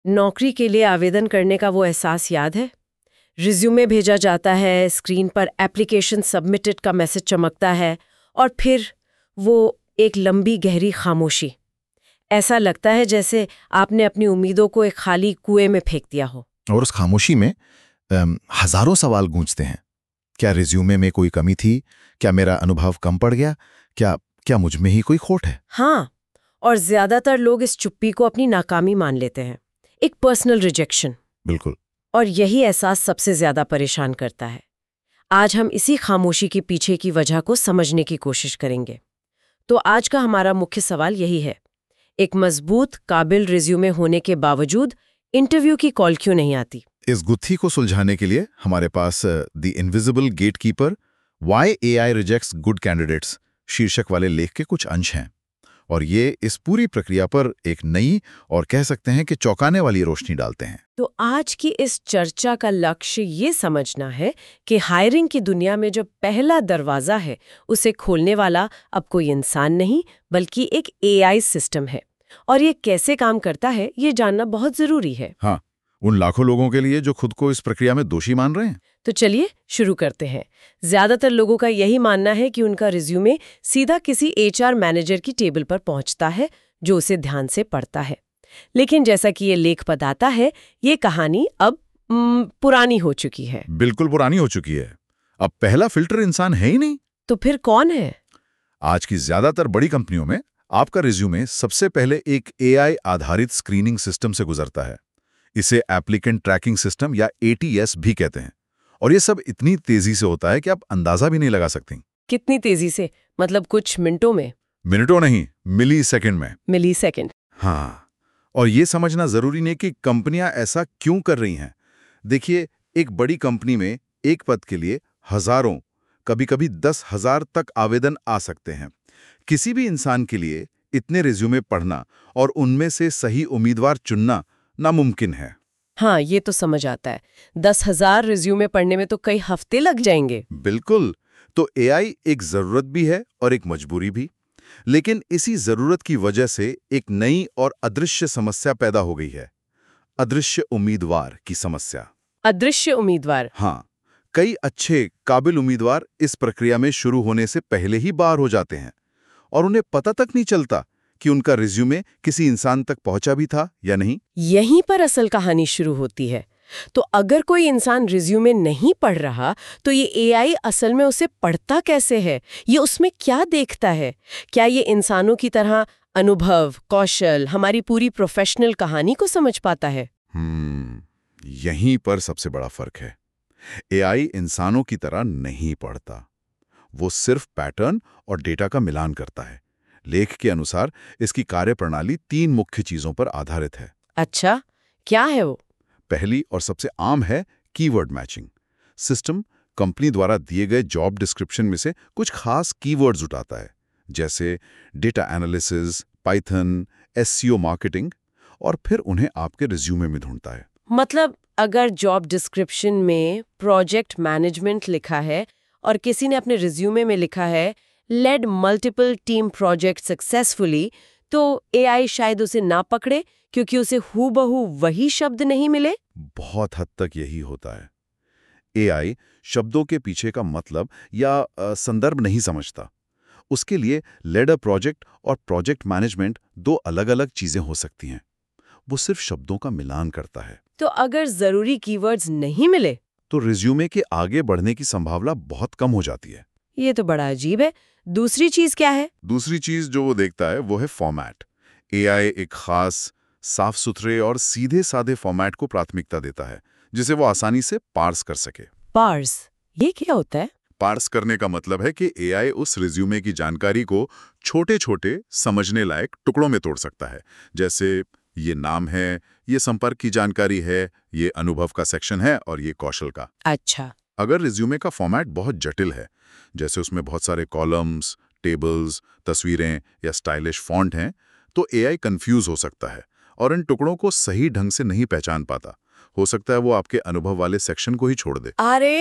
नौकरी के लिए आवेदन करने का वो एहसास याद है? रिज्यूमे भेजा जाता है, स्क्रीन पर एप्लीकेशन सबमिटेड का मैसेज चमकता है और फिर वो एक लंबी गहरी खामोशी। ऐसा लगता है जैसे आपने अपनी उम्मीदों को एक खाली कुएं में फेंक दिया हो। और उस खामोशी में हजारों सवाल गूंजते हैं। क्या रिज्यूमे में कोई कमी थी? क्या मेरा अनुभव कम पड़ गया? क्या क्या मुझ में ही कोई खोट है? हाँ, और ज्यादातर लोग इस चुप्पी को अपनी नाकामी मान लेते हैं, एक पर्सनल रिजेक्शन। बिल्कुल। और यही एहसास सबसे ज्यादा परेशान करता है। आज हम इसी खामोशी के पीछे की वजह को समझने की कोशिश करेंगे। तो आज का हमारा मुख्य सवाल यही है, एक मजबूत काबिल रिज्यूमे होने के बावजूद इंटरव्यू की कॉल क्यों नहीं आती? इस गुत्थी को सुलझाने के लिए हमारे पास the invisible gatekeeper why AI rejects good candidates शीर्षक वाले लेख के कुछ अंश हैं, और ये इस पूरी प्रक्रिया पर एक नई और कह सकते हैं कि चौंकाने वाली रोशनी डालते हैं। तो आज की इस चर्चा का लक्ष्य ये समझना है कि हायरिंग की दुनिया में जो पहला दरवाजा है, उसे खोलने वाला अब कोई इंसान नहीं बल्कि एक एआई सिस्टम है, और ये कैसे काम करता है ये जानना बहुत जरूरी है। हाँ, उन लाखों लोगों के लिए जो खुद को इस प्रक्रिया में दोषी मान रहे हैं। तो चलिए शुरू करते हैं। ज्यादातर लोगों का यही मानना है कि उनका रिज्यूमे सीधा किसी एचआर मैनेजर की टेबल पर पहुंचता है, जो उसे ध्यान से पढ़ता है। लेकिन जैसा कि ये लेख बताता है, ये कहानी अब पुरानी हो चुकी है। बिल्कुल पुरानी हो चुकी है। अब पहला फिल्टर इंसान है ही नहीं। तो फिर कौन है? आज की ज्यादातर बड़ी कंपनियों में आपका रिज्यूमे सबसे पहले एक एआई आधारित स्क्रीनिंग सिस्टम से गुजरता है। इसे एप्लीकेंट ट्रैकिंग सिस्टम या एटीएस भी कहते हैं। और ये सब इतनी तेजी से होता है कि आप अंदाजा भी नहीं लगा सकती। कितनी तेजी से? मतलब कुछ मिनटों में? मिनटों नहीं, मिली सेकेंड में। Millisecond? हाँ, और ये समझना जरूरी नहीं कि कंपनियां ऐसा क्यों कर रही हैं। देखिए, एक बड़ी कंपनी में एक पद के लिए हजारों, कभी-कभी 10,000 तक आवेदन आ सकते हैं। किसी भी इंसान के लिए इतने रिज्यूमे पढ़ना और उनमें से सही उम्मीदवार चुनना नामुमकिन है। हाँ, ये तो समझ आता है। 10,000 रिज्यूमे पढ़ने में तो कई हफ्ते लग जाएंगे। बिल्कुल। तो एआई एक जरूरत भी है और एक मजबूरी भी। लेकिन इसी जरूरत की वजह से एक नई और अदृश्य समस्या पैदा हो गई है, अदृश्य उम्मीदवार की समस्या। अदृश्य उम्मीदवार? हाँ, कई अच्छे काबिल उम्मीदवार इस प्रक्रिया में शुरू होने से पहले ही बाहर हो जाते हैं और उन्हें पता तक नहीं चलता कि उनका रिज्यूमे किसी इंसान तक पहुंचा भी था या नहीं। यहीं पर असल कहानी शुरू होती है। तो अगर कोई इंसान रिज्यूमे नहीं पढ़ रहा, तो ये एआई असल में उसे पढ़ता कैसे है? ये उसमें क्या देखता है? क्या ये इंसानों की तरह अनुभव, कौशल, हमारी पूरी प्रोफेशनल कहानी को समझ पाता है? यहीं पर सबसे बड़ा फर्क है। एआई इंसानों की तरह नहीं पढ़ता। वो सिर्फ पैटर्न और डेटा का मिलान करता है। लेख के अनुसार इसकी कार्यप्रणाली 3 मुख्य चीजों पर आधारित है। अच्छा, क्या है वो? पहली और सबसे आम है कीवर्ड मैचिंग। सिस्टम कंपनी द्वारा दिए गए जॉब डिस्क्रिप्शन में से कुछ खास कीवर्ड्स उठाता है, जैसे data analysis, Python, SEO marketing, और फिर उन्हें आपके रिज्यूमे में ढूंढता है। मतलब अगर जॉब डिस्क्रिप्शन में प्रोजेक्ट मैनेजमेंट लिखा है और किसी ने अपने रिज्यूमे में लिखा है led multiple team project successfully, तो एआई शायद उसे ना पकड़े क्योंकि उसे हूबहू वही शब्द नहीं मिले। बहुत हद तक यही होता है। एआई शब्दों के पीछे का मतलब या संदर्भ नहीं समझता। उसके लिए लेड अ प्रोजेक्ट और प्रोजेक्ट मैनेजमेंट 2 अलग-अलग चीजें हो सकती हैं। वो सिर्फ शब्दों का मिलान करता है। तो अगर जरूरी कीवर्ड्स नहीं मिले, तो रिज्यूमे के आगे बढ़ने की संभावना बहुत कम हो जाती है। ये तो बड़ा अजीब है। दूसरी चीज क्या है? दूसरी चीज जो वो देखता है वो है फॉर्मेट। एआई एक खास, साफ सुथरे और सीधे साधे फॉर्मेट को प्राथमिकता देता है, जिसे वो आसानी से पार्स कर सके। पार्स? ये क्या होता है? पार्स करने का मतलब है कि एआई उस रिज्यूमे की जानकारी को छोटे-छोटे समझने लायक टुकड़ों में तोड़ सकता है। जैसे ये नाम है, ये संपर्क की जानकारी है, ये अनुभव का सेक्शन है और ये कौशल का। अच्छा। अगर रिज्यूमे का फॉर्मेट बहुत जटिल है, जैसे उसमें बहुत सारे कॉलम्स, टेबल्स, तस्वीरें या स्टाइलिश फॉन्ट हैं, तो एआई कंफ्यूज हो सकता है और इन टुकड़ों को सही ढंग से नहीं पहचान पाता। हो सकता है वो आपके अनुभव वाले सेक्शन को ही छोड़ दे।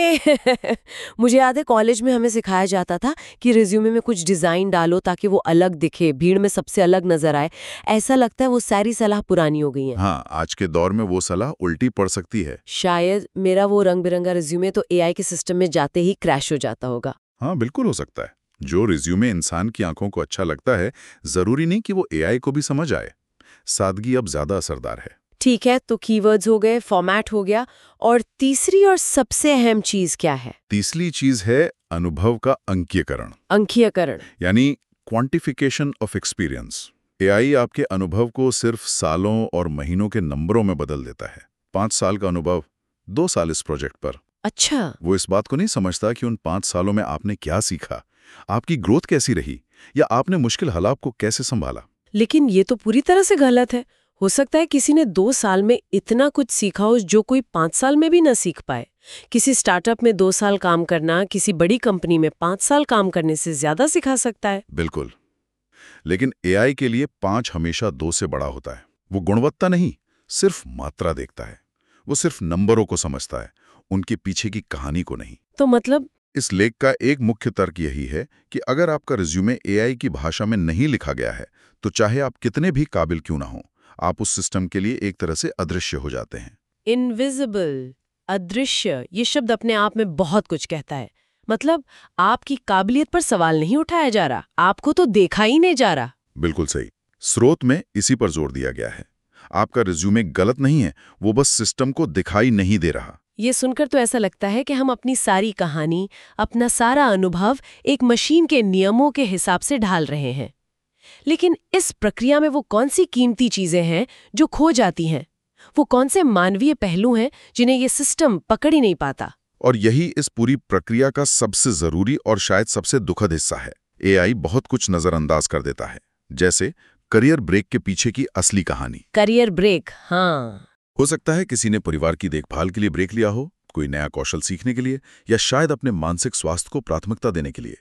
अरे मुझे याद है कॉलेज में हमें सिखाया जाता था कि रिज्यूमे में कुछ डिजाइन डालो ताकि वो अलग दिखे, भीड़ में सबसे अलग नजर आए। ऐसा लगता है वो सारी सलाह पुरानी हो गई है। हाँ, आज के दौर में वो सलाह उल्टी पड़ सकती है। शायद मेरा वो रंग बिरंगा रिज्यूमे तो एआई के सिस्टम में जाते ही क्रैश हो जाता होगा। हाँ, बिल्कुल हो सकता है। जो रिज्यूमे इंसान की आंखों को अच्छा लगता है, जरूरी नहीं कि वो एआई को भी समझ आए। सादगी अब ज्यादा असरदार है। ठीक है, तो कीवर्ड्स हो गए, फॉर्मेट हो गया, और तीसरी और सबसे अहम चीज क्या है? तीसरी चीज है अनुभव का अंकीयकरण, अंकीयकरण। यानी क्वांटिफिकेशन ऑफ एक्सपीरियंस। एआई आपके अनुभव को सिर्फ सालों और महीनों के नंबरों में बदल देता है। 5 साल का अनुभव, 2 साल इस प्रोजेक्ट पर। अच्छा। वो इस बात को नहीं समझता कि उन 5 सालों में आपने क्या सीखा, आपकी ग्रोथ कैसी रही, या आपने मुश्किल हालात को कैसे संभाला। लेकिन ये तो पूरी तरह से गलत है। हो सकता है किसी ने 2 साल में इतना कुछ सीखा हो जो कोई 5 साल में भी न सीख पाए। किसी स्टार्टअप में 2 साल काम करना किसी बड़ी कंपनी में 5 साल काम करने से ज्यादा सिखा सकता है। बिल्कुल, लेकिन एआई के लिए 5 हमेशा 2 से बड़ा होता है। वो गुणवत्ता नहीं, सिर्फ मात्रा देखता है। वो सिर्फ नंबरों को समझता है, उनके पीछे की कहानी को नहीं। तो मतलब? इस लेख का एक मुख्य तर्क यही है कि अगर आपका रिज्यूमे एआई की भाषा में नहीं लिखा गया है, तो चाहे आप कितने भी काबिल क्यों ना हो, आप उस सिस्टम के लिए एक तरह से अदृश्य हो जाते हैं। इनविजिबल, अदृश्य, ये शब्द अपने आप में बहुत कुछ कहता है। मतलब आपकी काबिलियत पर सवाल नहीं उठाया जा रहा, आपको तो देखा ही नहीं जा रहा। बिल्कुल सही। स्रोत में इसी पर जोर दिया गया है। आपका रिज्यूमे गलत नहीं है, वो बस सिस्टम को दिखाई नहीं दे रहा। ये सुनकर तो ऐसा लगता है कि हम अपनी सारी कहानी, अपना सारा अनुभव एक मशीन के नियमों के हिसाब से ढाल रहे हैं। लेकिन इस प्रक्रिया में वो कौन सी कीमती चीजें हैं जो खो जाती हैं? वो कौन से मानवीय पहलू हैं जिन्हें ये सिस्टम पकड़ ही नहीं पाता? और यही इस पूरी प्रक्रिया का सबसे जरूरी और शायद सबसे दुखद हिस्सा है। एआई बहुत कुछ नजरअंदाज कर देता है, जैसे करियर ब्रेक के पीछे की असली कहानी। करियर ब्रेक, हाँ। हो सकता है किसी ने परिवार की देखभाल के लिए ब्रेक लिया हो, कोई नया कौशल सीखने के लिए, या शायद अपने मानसिक स्वास्थ्य को प्राथमिकता देने के लिए।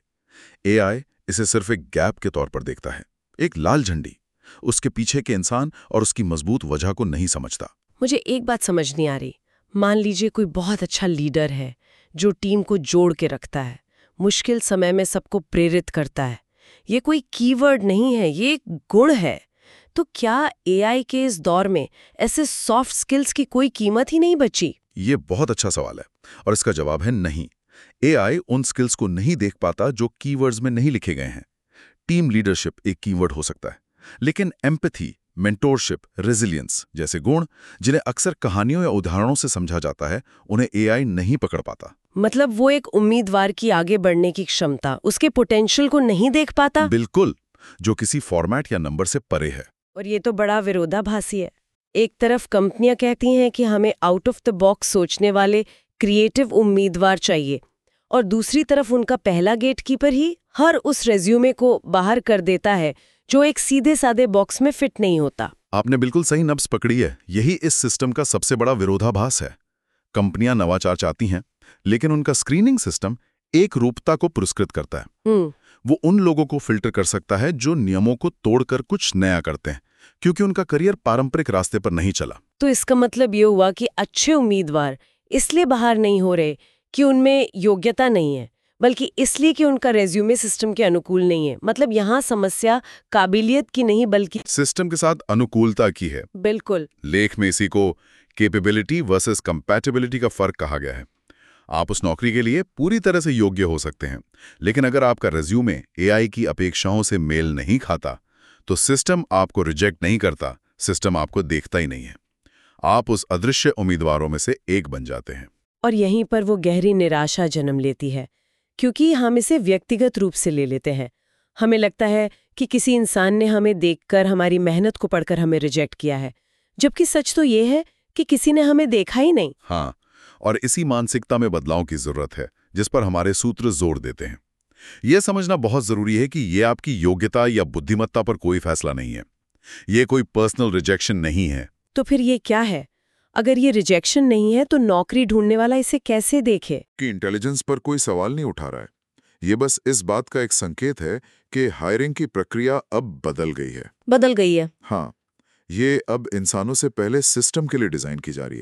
एआई इसे सिर्फ एक गैप के तौर पर देखता है, एक लाल झंडी। उसके पीछे के इंसान और उसकी मजबूत वजह को नहीं समझता। मुझे एक बात समझ नहीं आ रही। मान लीजिए कोई बहुत अच्छा लीडर है जो टीम को जोड़ के रखता है, मुश्किल समय में सबको प्रेरित करता है। ये कोई कीवर्ड नहीं है, ये एक गुण है। तो क्या एआई के इस दौर में ऐसे सॉफ्ट स्किल्स की कोई कीमत ही नहीं बची? ये बहुत अच्छा सवाल है, और इसका जवाब है नहीं। एआई उन स्किल्स को नहीं देख पाता जो कीवर्ड्स में नहीं लिखे गए हैं। टीम लीडरशिप एक कीवर्ड हो सकता है, लेकिन एम्पैथी, मेंटोरशिप, रेजिलियंस जैसे गुण, जिन्हें अक्सर कहानियों या उदाहरणों से समझा जाता है, उन्हें एआई नहीं पकड़ पाता। मतलब वो एक उम्मीदवार की आगे बढ़ने की क्षमता, उसके पोटेंशियल को नहीं देख पाता? बिल्कुल, जो किसी फॉर्मेट या नंबर से परे है। और ये तो बड़ा विरोधाभासी है। एक तरफ कंपनियां कहती हैं कि हमें आउट ऑफ द बॉक्स सोचने वाले क्रिएटिव उम्मीदवार चाहिए, और दूसरी तरफ उनका पहला गेटकीपर ही हर उस रेज्यूमे को बाहर कर देता है जो एक सीधे साधे बॉक्स में फिट नहीं होता। आपने बिल्कुल सही नब्ज पकड़ी है। यही इस सिस्टम का सबसे बड़ा विरोधाभास है। कंपनियां नवाचार चाहती हैं, लेकिन उनका स्क्रीनिंग सिस्टम एक रूपता को पुरस्कृत करता है। वो उन लोगों को फिल्टर कर सकता है जो नियमों को तोड़कर कुछ नया करते हैं, क्योंकि उनका करियर पारंपरिक रास्ते पर नहीं चला। तो इसका मतलब ये हुआ कि अच्छे उम्मीदवार इसलिए बाहर नहीं हो रहे कि उनमें योग्यता नहीं है, बल्कि इसलिए कि उनका रेज्यूमे सिस्टम के अनुकूल नहीं है। मतलब यहाँ समस्या काबिलियत की नहीं बल्कि सिस्टम के साथ अनुकूलता की है। बिल्कुल। लेख में इसी को कैपेबिलिटी वर्सेस कंपैटिबिलिटी का फर्क कहा गया है। आप उस नौकरी के लिए पूरी तरह से योग्य हो सकते हैं, लेकिन अगर आपका रेज्यूमे एआई की अपेक्षाओं से मेल नहीं खाता, तो सिस्टम आपको रिजेक्ट नहीं करता, सिस्टम आपको देखता ही नहीं है। आप उस अदृश्य उम्मीदवारों में से एक बन जाते हैं। और यहीं पर वो गहरी निराशा जन्म लेती है, क्योंकि हम इसे व्यक्तिगत रूप से ले लेते हैं। हमें लगता है कि किसी इंसान ने हमें देखकर, हमारी मेहनत को पढ़कर हमें रिजेक्ट किया है, जबकि सच तो ये है कि किसी ने हमें देखा ही नहीं। हाँ, और इसी मानसिकता में बदलाव की जरूरत है, जिस पर हमारे सूत्र जोर देते हैं। यह समझना बहुत जरूरी है कि यह आपकी योग्यता या बुद्धिमत्ता पर कोई फैसला नहीं है। यह कोई पर्सनल रिजेक्शन नहीं है। तो फिर ये क्या है? अगर ये रिजेक्शन नहीं है, तो नौकरी ढूंढने वाला इसे कैसे देखे? कि इंटेलिजेंस पर कोई सवाल नहीं उठा रहा है। ये बस इस बात का एक संकेत है कि हायरिंग की प्रक्रिया अब बदल गई है। बदल गई है। हाँ, ये अब इंसानों से पहले सिस्टम के लिए डिजाइन की जा रही है।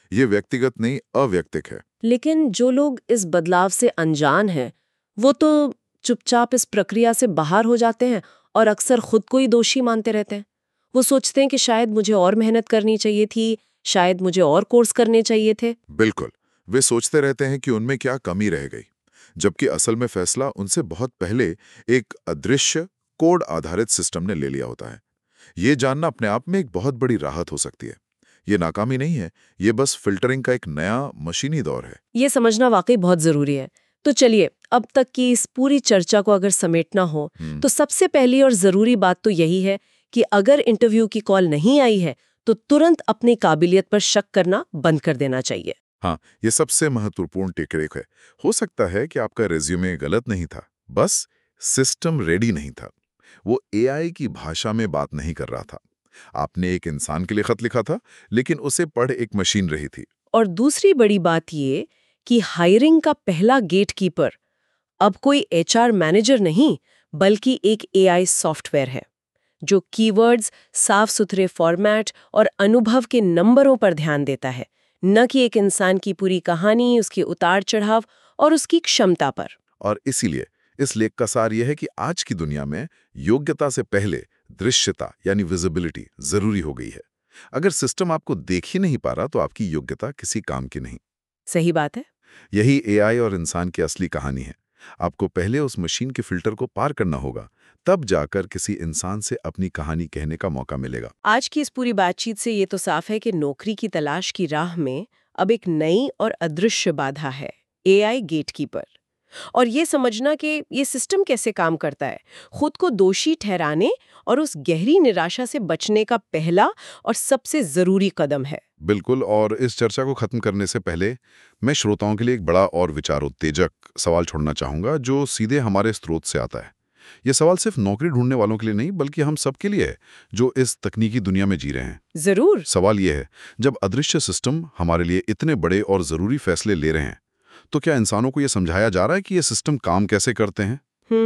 ये व्यक्तिगत नहीं, अवैयक्तिक है। लेकिन जो लोग इस बदलाव से अनजान हैं, वो तो चुपचाप इस प्रक्रिया से बाहर हो जाते हैं और अक्सर खुद को ही दोषी मानते रहते हैं। वो सोचते हैं कि शायद मुझे और मेहनत करनी चाहिए थी, शायद मुझे और कोर्स करने चाहिए थे। बिल्कुल, वे सोचते रहते हैं कि उनमें क्या कमी रह गई, जबकि असल में फैसला उनसे बहुत पहले एक अदृश्य कोड आधारित सिस्टम ने ले लिया होता है। ये जानना अपने आप में एक बहुत बड़ी राहत हो सकती है। ये नाकामी नहीं है, ये बस फिल्टरिंग का एक नया मशीनी दौर है। ये समझना वाकई बहुत जरूरी है। तो चलिए, अब तक की इस पूरी चर्चा को अगर समेटना हो, तो सबसे पहली और जरूरी बात तो यही है कि अगर इंटरव्यू की कॉल नहीं आई है, तो तुरंत अपनी काबिलियत पर शक करना बंद कर देना चाहिए। हाँ, ये सबसे महत्वपूर्ण टेकअवे है। हो सकता है कि आपका रिज्यूमे गलत नहीं था, बस सिस्टम रेडी नहीं था। वो एआई की भाषा में बात नहीं कर रहा था। आपने एक इंसान के लिए खत लिखा था, लेकिन उसे पढ़ एक मशीन रही थी। और दूसरी बड़ी बात ये कि हायरिंग का पहला गेटकीपर अब कोई एचआर मैनेजर नहीं, बल्कि एक एआई सॉफ्टवेयर है, जो कीवर्ड्स, साफ सुथरे फॉर्मेट और अनुभव के नंबरों पर ध्यान देता है, न कि एक इंसान की पूरी कहानी, उसके उतार चढ़ाव और उसकी क्षमता पर। और इसीलिए इस लेख का सार यह है कि आज की दुनिया में योग्यता से पहले दृश्यता यानी विजिबिलिटी जरूरी हो गई है। अगर सिस्टम आपको देख ही नहीं पा रहा, तो आपकी योग्यता किसी काम की नहीं। सही बात है। यही एआई और इंसान की असली कहानी है। आपको पहले उस मशीन के फिल्टर को पार करना होगा, तब जाकर किसी इंसान से अपनी कहानी कहने का मौका मिलेगा। आज की इस पूरी बातचीत से ये तो साफ है कि नौकरी की तलाश की राह में अब एक नई और अदृश्य बाधा है, एआई गेटकीपर। और ये समझना कि ये सिस्टम कैसे काम करता है, खुद को दोषी ठहराने और उस गहरी निराशा से बचने का पहला और सबसे जरूरी कदम है। बिल्कुल। और इस चर्चा को खत्म करने से पहले मैं श्रोताओं के लिए एक बड़ा और विचारोत्तेजक सवाल छोड़ना चाहूंगा, जो सीधे हमारे स्रोत से आता है। ये सवाल सिर्फ नौकरी ढूंढने वालों के लिए नहीं, बल्कि हम सब के लिए है जो इस तकनीकी दुनिया में जी रहे हैं। जरूर। सवाल ये है, जब अदृश्य सिस्टम हमारे लिए इतने बड़े और जरूरी फैसले ले रहे हैं, तो क्या इंसानों को यह समझाया जा रहा है कि ये सिस्टम काम कैसे करते हैं?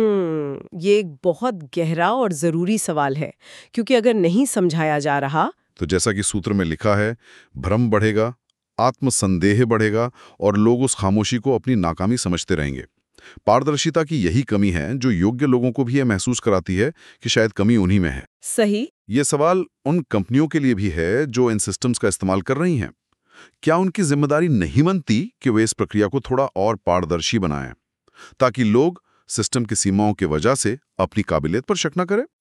ये एक बहुत गहरा और जरूरी सवाल है, क्योंकि अगर नहीं समझाया जा रहा, तो जैसा कि सूत्र में लिखा है, भ्रम बढ़ेगा, आत्मसंदेह बढ़ेगा और लोग उस खामोशी को अपनी नाकामी समझते रहेंगे। पारदर्शिता की यही कमी है जो योग्य लोगों को भी यह महसूस कराती है कि शायद कमी उन्हीं में है। सही। ये सवाल उन कंपनियों के लिए भी है जो इन सिस्टम्स का इस्तेमाल कर रही हैं। क्या उनकी जिम्मेदारी नहीं बनती कि वे इस प्रक्रिया को थोड़ा और पारदर्शी बनाएं, ताकि लोग सिस्टम की सीमाओं की वजह से अपनी काबिलियत पर शक न करें?